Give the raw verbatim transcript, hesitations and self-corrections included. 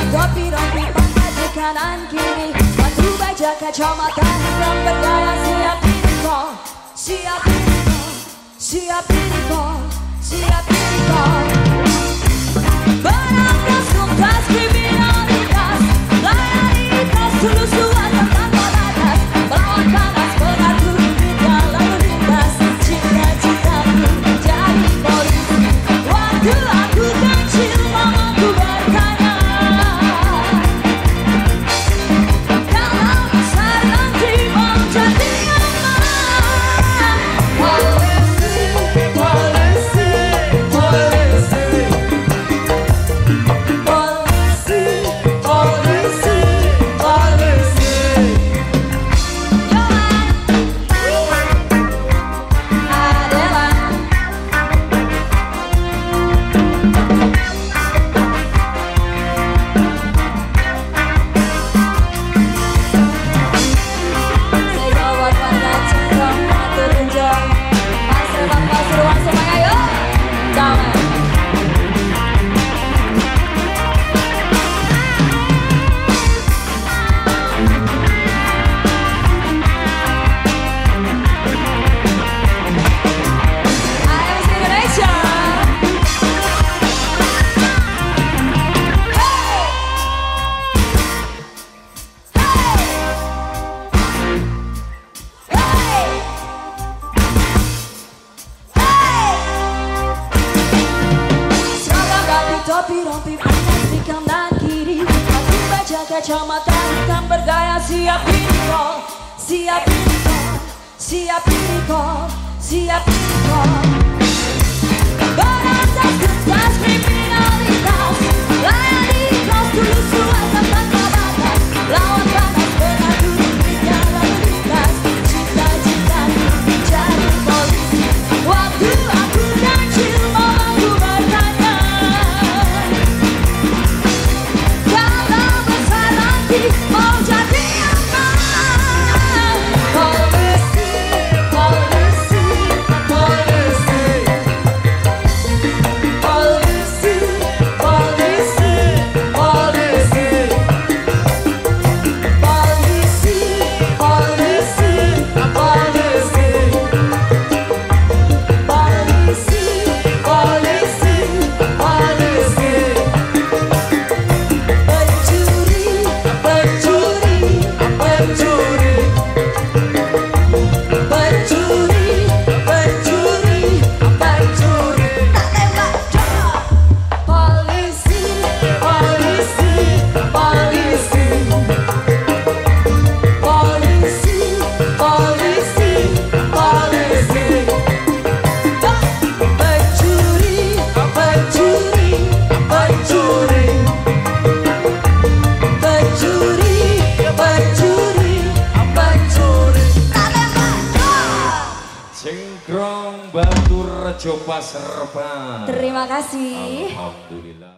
topi rompi pangkat di kanan kiri, batu baja kacamata hitam bergaya. Siap ini kau, siap ini kau, siap ini kau, siap ini kau. Berantas tuntas kriminalitas, layani tas tulus suara tanpa batas, melawan panas mengatur dunia lalu lintas. Cita-citaku jadi polisi, waktu aku kecil mamaku bertanya, kalau besar nanti mau jadi apa? Polisi, polisi, polisi, polisi, polisi, polisi. Adalah saya buat warga Cengkong, atur unjong, Mas Rebang, Mas Ruang semuanya yuk, jangan. Ayo si Indonesia. Seragam rapi, topi rompi panas di kanan kiri, batu baja kacamata hitam bergaya. Siap ini kau, siap ini kau, siap ini kau, siap ini kau. Berantas tuntas kriminalitas, layani tas tulus suara tanpa batas, lawan panas mengatur dunia lalu lintas. Cita-citaku jadi polisi, waktu aku kecil mamaku bertanya, kalau besar nanti mau jadi apa? Polisi, polisi, polisi, polisi, polisi, polisi, polisi, polisi, polisi, polisi, polisi, polisi. Pencuri, pencuri, pencuri, pencuri, pencuri, pencuri. Tak tembak, jangan. Polisi, polisi, polisi, polisi, polisi, polisi. Pencuri, pencuri, pencuri, pencuri, pencuri, pencuri. Tak tembak, jangan. Cengkrong Batu Rejo Pasarban. Terima kasih. Alhamdulillah.